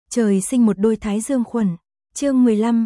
Trời sinh một đôi thái dương khuẩn. Chương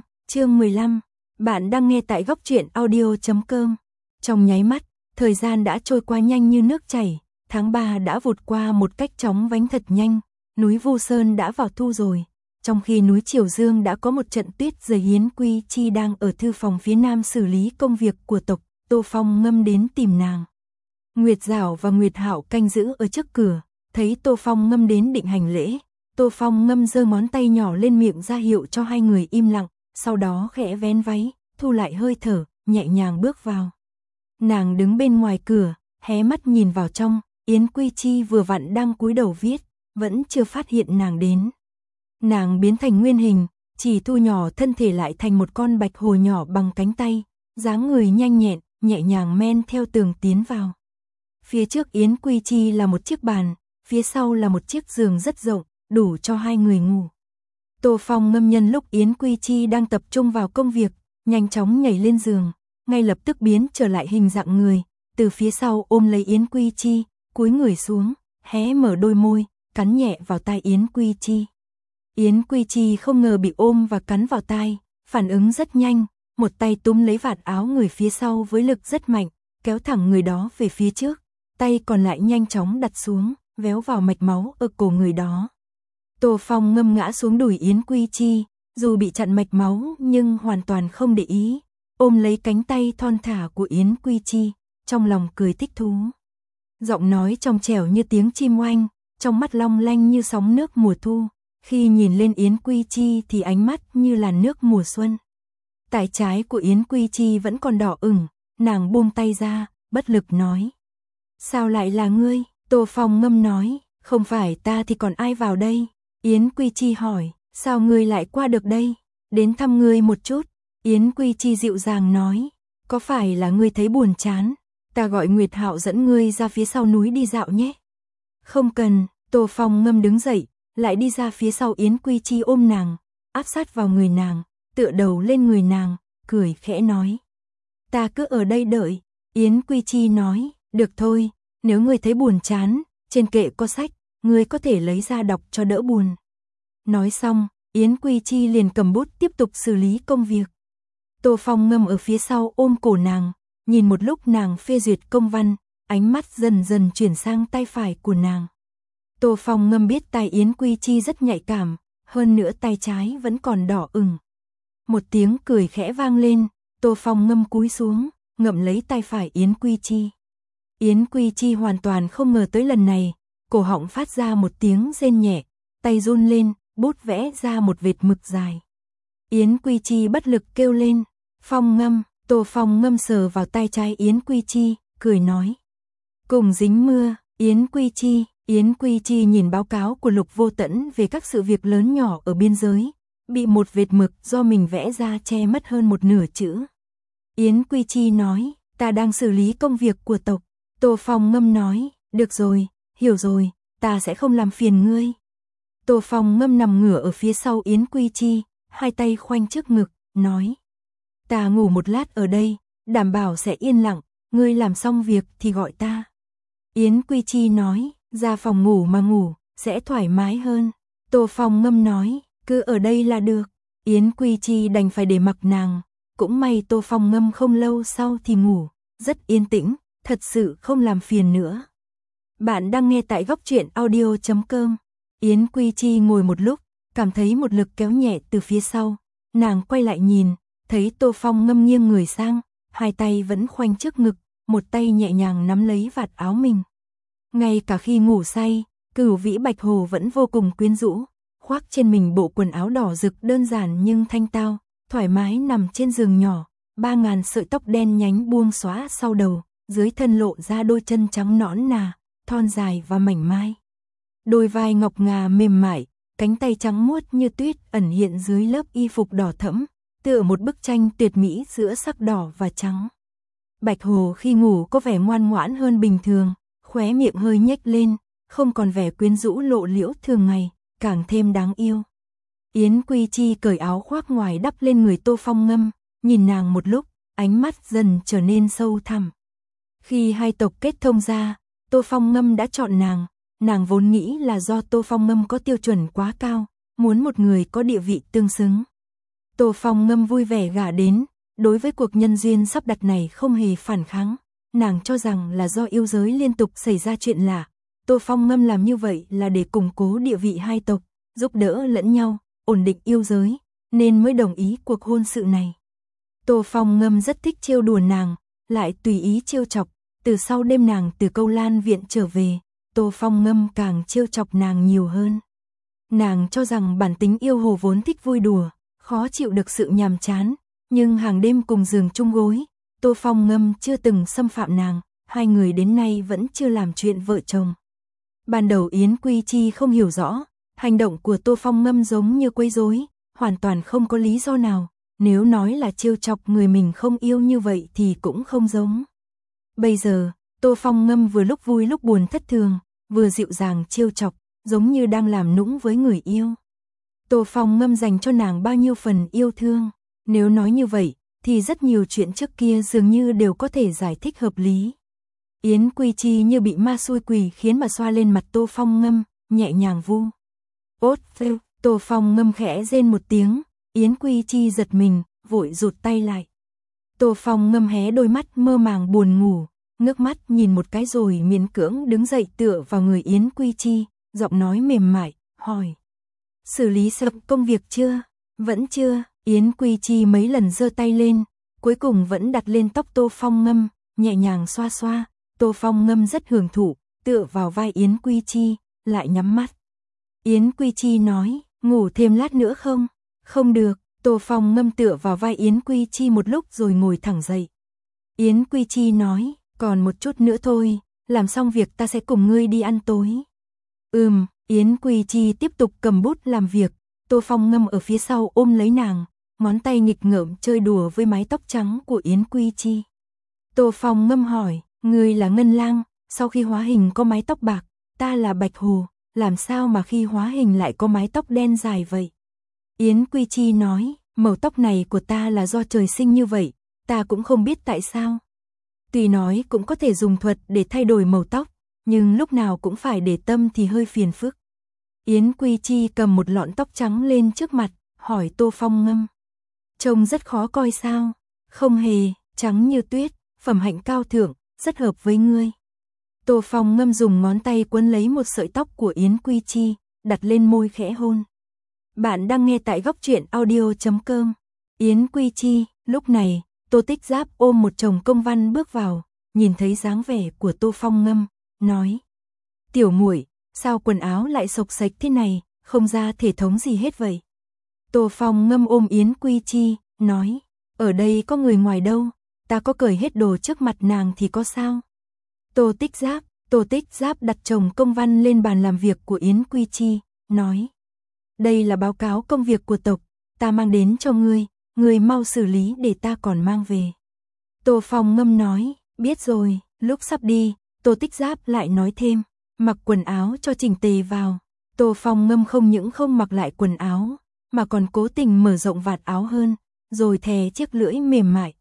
15. Bạn đang nghe tại góc truyện audio.com. Trong nháy mắt, thời gian đã trôi qua nhanh như nước chảy, tháng 3 đã vụt qua một cách chóng vánh thật nhanh, núi Vu Sơn đã vào thu rồi. Trong khi núi Triều Dương đã có một trận tuyết dày, Yến Quy Chi đang ở thư phòng phía nam xử lý công việc của tộc. Tô Phong Ngâm đến tìm nàng. Nguyệt Giảo và Nguyệt Hạo canh giữ ở trước cửa, thấy Tô Phong Ngâm đến định hành lễ. Tô Phong Ngâm giơ ngón tay nhỏ lên miệng ra hiệu cho hai người im lặng, sau đó khẽ vén váy, thu lại hơi thở, nhẹ nhàng bước vào. Nàng đứng bên ngoài cửa, hé mắt nhìn vào trong, Yến Quy Chi vừa vặn đang cúi đầu viết, vẫn chưa phát hiện nàng đến. Nàng biến thành nguyên hình, chỉ thu nhỏ thân thể lại thành một con bạch hồ nhỏ bằng cánh tay, dáng người nhanh nhẹn, nhẹ nhàng men theo tường tiến vào. Phía trước Yến Quy Chi là một chiếc bàn, phía sau là một chiếc giường rất rộng, đủ cho hai người ngủ. Tô Phong Ngâm nhân lúc Yến Quy Chi đang tập trung vào công việc, nhanh chóng nhảy lên giường, ngay lập tức biến trở lại hình dạng người, từ phía sau ôm lấy Yến Quy Chi, cúi người xuống, hé mở đôi môi, cắn nhẹ vào tai Yến Quy Chi. Yến Quy Chi không ngờ bị ôm và cắn vào tai, phản ứng rất nhanh, một tay túm lấy vạt áo người phía sau với lực rất mạnh, kéo thẳng người đó về phía trước, tay còn lại nhanh chóng đặt xuống, véo vào mạch máu ở cổ người đó. Tô Phong Ngâm ngã xuống đùi Yến Quy Chi, dù bị chặn mạch máu nhưng hoàn toàn không để ý, ôm lấy cánh tay thon thả của Yến Quy Chi, trong lòng cười thích thú. Giọng nói trong trẻo như tiếng chim oanh, trong mắt long lanh như sóng nước mùa thu, khi nhìn lên Yến Quy Chi thì ánh mắt như làn nước mùa xuân. Tay trái của Yến Quy Chi vẫn còn đỏ ửng, nàng buông tay ra, bất lực nói. Sao lại là ngươi? Tô Phong Ngâm nói, không phải ta thì còn ai vào đây? Yến Quy Chi hỏi, sao ngươi lại qua được đây? Đến thăm ngươi một chút. Yến Quy Chi dịu dàng nói, có phải là ngươi thấy buồn chán? Ta gọi Nguyệt Hạo dẫn ngươi ra phía sau núi đi dạo nhé. Không cần. Tô Phong Ngâm đứng dậy, lại đi ra phía sau Yến Quy Chi ôm nàng, áp sát vào người nàng, tựa đầu lên người nàng, cười khẽ nói. Ta cứ ở đây đợi. Yến Quy Chi nói, được thôi, nếu ngươi thấy buồn chán, trên kệ có sách, ngươi có thể lấy ra đọc cho đỡ buồn. Nói xong, Yến Quy Chi liền cầm bút tiếp tục xử lý công việc. Tô Phong Ngâm ở phía sau ôm cổ nàng, nhìn một lúc nàng phê duyệt công văn, ánh mắt dần dần chuyển sang tay phải của nàng. Tô Phong Ngâm biết tai Yến Quy Chi rất nhạy cảm, hơn nữa tay trái vẫn còn đỏ ửng. Một tiếng cười khẽ vang lên, Tô Phong Ngâm cúi xuống, ngậm lấy tay phải Yến Quy Chi. Yến Quy Chi hoàn toàn không ngờ tới lần này, cổ họng phát ra một tiếng rên nhẹ, tay run lên, bút vẽ ra một vệt mực dài. Yến Quy Chi bất lực kêu lên, Phong Ngâm. Tô Phong Ngâm sờ vào tay trái Yến Quy Chi, cười nói. Cùng dính mưa. Yến Quy Chi nhìn báo cáo của Lục Vô Tẫn về các sự việc lớn nhỏ ở biên giới, bị một vệt mực do mình vẽ ra che mất hơn một nửa chữ. Yến Quy Chi nói, ta đang xử lý công việc của tộc. Tô Phong Ngâm nói, được rồi, hiểu rồi, ta sẽ không làm phiền ngươi. Tô Phong Ngâm nằm ngửa ở phía sau Yến Quy Chi, hai tay khoanh trước ngực, nói. Ta ngủ một lát ở đây, đảm bảo sẽ yên lặng, ngươi làm xong việc thì gọi ta. Yến Quy Chi nói, ra phòng ngủ mà ngủ, sẽ thoải mái hơn. Tô Phong Ngâm nói, cứ ở đây là được. Yến Quy Chi đành phải để mặc nàng, cũng may Tô Phong Ngâm không lâu sau thì ngủ, rất yên tĩnh, thật sự không làm phiền nữa. Bạn đang nghe tại góc truyện audio.com. Yến Quy Chi ngồi một lúc, cảm thấy một lực kéo nhẹ từ phía sau, nàng quay lại nhìn, thấy Tô Phong Ngâm nghiêng người sang, hai tay vẫn khoanh trước ngực, một tay nhẹ nhàng nắm lấy vạt áo mình. Ngay cả khi ngủ say, Cửu Vĩ Bạch Hồ vẫn vô cùng quyến rũ, khoác trên mình bộ quần áo đỏ rực đơn giản nhưng thanh tao, thoải mái nằm trên giường nhỏ, 3000 sợi tóc đen nhánh buông xõa sau đầu, dưới thân lộ ra đôi chân trắng nõn nà, thon dài và mảnh mai. Đôi vai ngọc ngà mềm mại, cánh tay trắng muốt như tuyết ẩn hiện dưới lớp y phục đỏ thẫm, tựa một bức tranh tuyệt mỹ giữa sắc đỏ và trắng. Bạch Hồ khi ngủ có vẻ ngoan ngoãn hơn bình thường, khóe miệng hơi nhếch lên, không còn vẻ quyến rũ lộ liễu thường ngày, càng thêm đáng yêu. Yến Quy Chi cởi áo khoác ngoài đắp lên người Tô Phong Ngâm, nhìn nàng một lúc, ánh mắt dần trở nên sâu thẳm. Khi hai tộc kết thông ra, Tô Phong Ngâm đã chọn nàng vốn nghĩ là do Tô Phong Ngâm có tiêu chuẩn quá cao, muốn một người có địa vị tương xứng. Tô Phong Ngâm vui vẻ gả đến, đối với cuộc nhân duyên sắp đặt này không hề phản kháng, nàng cho rằng là do yêu giới liên tục xảy ra chuyện lạ. Tô Phong Ngâm làm như vậy là để củng cố địa vị hai tộc, giúp đỡ lẫn nhau, ổn định yêu giới, nên mới đồng ý cuộc hôn sự này. Tô Phong Ngâm rất thích trêu đùa nàng, lại tùy ý trêu chọc, từ sau đêm nàng từ Câu Lan viện trở về, Tô Phong Ngâm càng trêu chọc nàng nhiều hơn. Nàng cho rằng bản tính yêu hồ vốn thích vui đùa, khó chịu được sự nhàm chán, nhưng hàng đêm cùng giường chung gối, Tô Phong Ngâm chưa từng xâm phạm nàng, hai người đến nay vẫn chưa làm chuyện vợ chồng. Ban đầu Yến Quy Chi không hiểu rõ, hành động của Tô Phong Ngâm giống như quấy rối, hoàn toàn không có lý do nào, nếu nói là trêu chọc người mình không yêu như vậy thì cũng không giống. Bây giờ, Tô Phong Ngâm vừa lúc vui lúc buồn thất thường, vừa dịu dàng trêu chọc, giống như đang làm nũng với người yêu. Tô Phong Ngâm dành cho nàng bao nhiêu phần yêu thương, nếu nói như vậy, thì rất nhiều chuyện trước kia dường như đều có thể giải thích hợp lý. Yến Quy Chi như bị ma xui quỷ khiến mà xoa lên mặt Tô Phong Ngâm, nhẹ nhàng vu. Ốt phêu, Tô Phong Ngâm khẽ rên một tiếng, Yến Quy Chi giật mình, vội rụt tay lại. Tô Phong Ngâm hé đôi mắt mơ màng buồn ngủ, ngước mắt nhìn một cái rồi miễn cưỡng đứng dậy tựa vào người Yến Quy Chi, giọng nói mềm mại, hỏi. Xử lý xong công việc chưa? Vẫn chưa, Yến Quy Chi mấy lần giơ tay lên, cuối cùng vẫn đặt lên tóc Tô Phong Ngâm, nhẹ nhàng xoa xoa. Tô Phong Ngâm rất hưởng thụ, tựa vào vai Yến Quy Chi, lại nhắm mắt. Yến Quy Chi nói, ngủ thêm lát nữa không? Không được, Tô Phong Ngâm tựa vào vai Yến Quy Chi một lúc rồi ngồi thẳng dậy. Yến Quy Chi nói, còn một chút nữa thôi, làm xong việc ta sẽ cùng ngươi đi ăn tối. Yến Quy Chi tiếp tục cầm bút làm việc, Tô Phong Ngâm ở phía sau ôm lấy nàng, ngón tay nghịch ngợm chơi đùa với mái tóc trắng của Yến Quy Chi. Tô Phong Ngâm hỏi, ngươi là Ngân Lang, sau khi hóa hình có mái tóc bạc, ta là Bạch Hồ, làm sao mà khi hóa hình lại có mái tóc đen dài vậy? Yến Quy Chi nói, màu tóc này của ta là do trời sinh như vậy, ta cũng không biết tại sao. Tuy nói cũng có thể dùng thuật để thay đổi màu tóc, nhưng lúc nào cũng phải để tâm thì hơi phiền phức. Yến Quy Chi cầm một lọn tóc trắng lên trước mặt, hỏi Tô Phong Ngâm. Trông rất khó coi sao? Không hề, trắng như tuyết, phẩm hạnh cao thượng, rất hợp với ngươi. Tô Phong Ngâm dùng ngón tay quấn lấy một sợi tóc của Yến Quy Chi, đặt lên môi khẽ hôn. Bạn đang nghe tại góc truyện audio.com. Yến Quy Chi, lúc này, Tô Tích Giáp ôm một chồng công văn bước vào, nhìn thấy dáng vẻ của Tô Phong Ngâm, nói. Tiểu muội, sao quần áo lại xộc xệch thế này, không ra thể thống gì hết vậy? Tô Phong Ngâm ôm Yến Quy Chi, nói. Ở đây có người ngoài đâu, ta có cởi hết đồ trước mặt nàng thì có sao? Tô Tích Giáp đặt chồng công văn lên bàn làm việc của Yến Quy Chi, nói. Đây là báo cáo công việc của tộc, ta mang đến cho ngươi mau xử lý để ta còn mang về. Tô Phong Ngâm nói, biết rồi, lúc sắp đi, Tô Tích Giáp lại nói thêm, mặc quần áo cho chỉnh tề vào. Tô Phong Ngâm không những không mặc lại quần áo, mà còn cố tình mở rộng vạt áo hơn, rồi thè chiếc lưỡi mềm mại,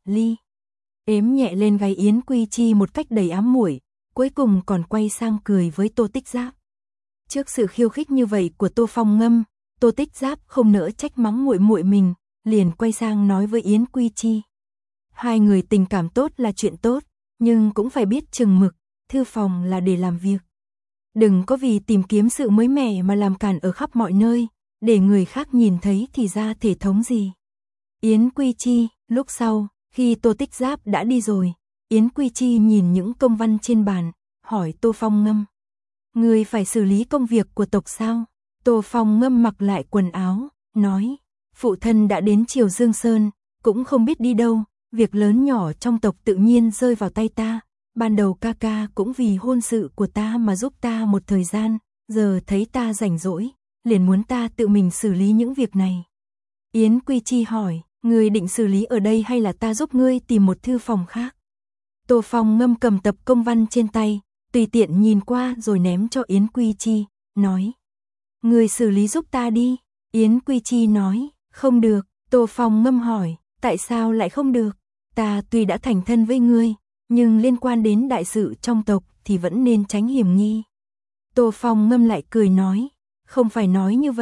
ếm nhẹ lên gáy Yến Quy Chi một cách đầy ám muội, cuối cùng còn quay sang cười với Tô Tích Giáp. Trước sự khiêu khích như vậy của Tô Phong Ngâm, Tô Tích Giáp không nỡ trách mắng muội muội mình, liền quay sang nói với Yến Quy Chi. Hai người tình cảm tốt là chuyện tốt, nhưng cũng phải biết chừng mực, thư phòng là để làm việc. Đừng có vì tìm kiếm sự mới mẻ mà làm cản ở khắp mọi nơi, để người khác nhìn thấy thì ra thể thống gì. Yến Quy Chi, lúc sau, khi Tô Tích Giáp đã đi rồi, Yến Quy Chi nhìn những công văn trên bàn, hỏi Tô Phong Ngâm. Ngươi phải xử lý công việc của tộc sao? Tô Phong Ngâm mặc lại quần áo, nói. Phụ thân đã đến Triều Dương Sơn, cũng không biết đi đâu, việc lớn nhỏ trong tộc tự nhiên rơi vào tay ta. Ban đầu ca ca cũng vì hôn sự của ta mà giúp ta một thời gian, giờ thấy ta rảnh rỗi, liền muốn ta tự mình xử lý những việc này. Yến Quy Chi hỏi, ngươi định xử lý ở đây hay là ta giúp ngươi tìm một thư phòng khác? Tô Phong Ngâm cầm tập công văn trên tay, tùy tiện nhìn qua rồi ném cho Yến Quy Chi, nói. Ngươi xử lý giúp ta đi. Yến Quy Chi nói, không được. Tô Phong Ngâm hỏi, tại sao lại không được? Ta tuy đã thành thân với ngươi, nhưng liên quan đến đại sự trong tộc thì vẫn nên tránh hiểm nghi. Tô Phong Ngâm lại cười nói, không phải nói như vậy,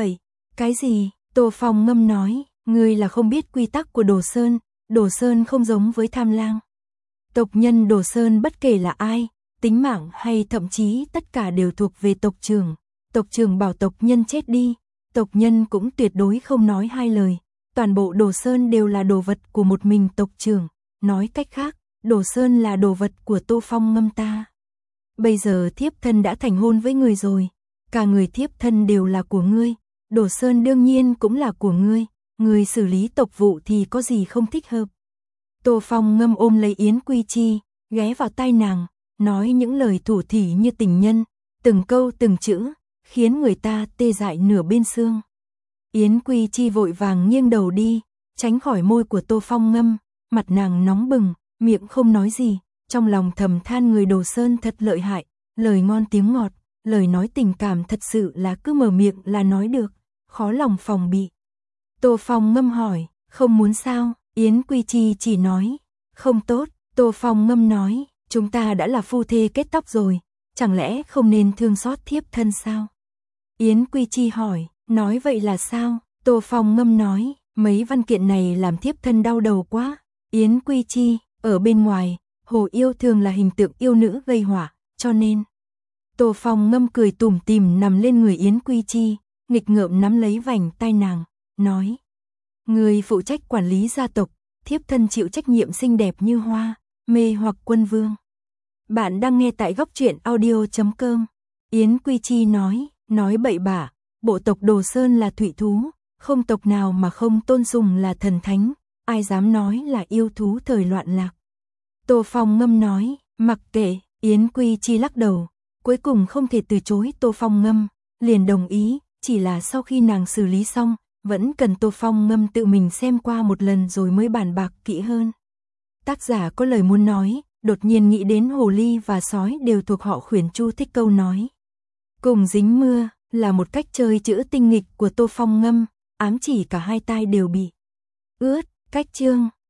Cái gì? Tô Phong Ngâm nói, ngươi là không biết quy tắc của Đồ Sơn không giống với Tham Lang. Tộc nhân Đồ Sơn bất kể là ai, tính mạng hay thậm chí tất cả đều thuộc về tộc trưởng. Tộc trưởng bảo tộc nhân chết đi, tộc nhân cũng tuyệt đối không nói hai lời. Toàn bộ Đồ Sơn đều là đồ vật của một mình tộc trưởng. Nói cách khác, Đồ Sơn là đồ vật của Tô Phong Ngâm ta. Bây giờ thiếp thân đã thành hôn với người rồi, cả người thiếp thân đều là của ngươi, Đồ Sơn đương nhiên cũng là của ngươi, ngươi xử lý tộc vụ thì có gì không thích hợp. Tô Phong Ngâm ôm lấy Yến Quy Chi, ghé vào tai nàng, nói những lời thủ thỉ như tình nhân, từng câu từng chữ, khiến người ta tê dại nửa bên xương. Yến Quy Chi vội vàng nghiêng đầu đi, tránh khỏi môi của Tô Phong Ngâm, mặt nàng nóng bừng, miệng không nói gì, trong lòng thầm than người Đồ Sơn thật lợi hại, lời ngon tiếng ngọt, lời nói tình cảm thật sự là cứ mở miệng là nói được, khó lòng phòng bị. Tô Phong Ngâm hỏi, không muốn sao? Yến Quy Chi chỉ nói, không tốt. Tô Phong Ngâm nói, chúng ta đã là phu thê kết tóc rồi, chẳng lẽ không nên thương xót thiếp thân sao? Yến Quy Chi hỏi, nói vậy là sao? Tô Phong Ngâm nói, mấy văn kiện này làm thiếp thân đau đầu quá. Yến Quy Chi, ở bên ngoài, Hồ Yêu thường là hình tượng yêu nữ gây họa, cho nên. Tô Phong Ngâm cười tủm tỉm nằm lên người Yến Quy Chi, nghịch ngợm nắm lấy vành tai nàng, nói. Người phụ trách quản lý gia tộc, thiếp thân chịu trách nhiệm xinh đẹp như hoa, mê hoặc quân vương. Bạn đang nghe tại góc truyện audio.com. Yến Quy Chi nói bậy bạ, bộ tộc Đồ Sơn là thủy thú, không tộc nào mà không tôn sùng là thần thánh, ai dám nói là yêu thú thời loạn lạc. Tô Phong Ngâm nói, mặc kệ. Yến Quy Chi lắc đầu, cuối cùng không thể từ chối Tô Phong Ngâm, liền đồng ý, chỉ là sau khi nàng xử lý xong, vẫn cần Tô Phong Ngâm tự mình xem qua một lần rồi mới bàn bạc kỹ hơn. Tác giả có lời muốn nói, đột nhiên nghĩ đến hồ ly và sói đều thuộc họ Khuyển Chu thích câu nói. Cùng dính mưa, là một cách chơi chữ tinh nghịch của Tô Phong Ngâm, ám chỉ cả hai tai đều bị ướt. Cách chương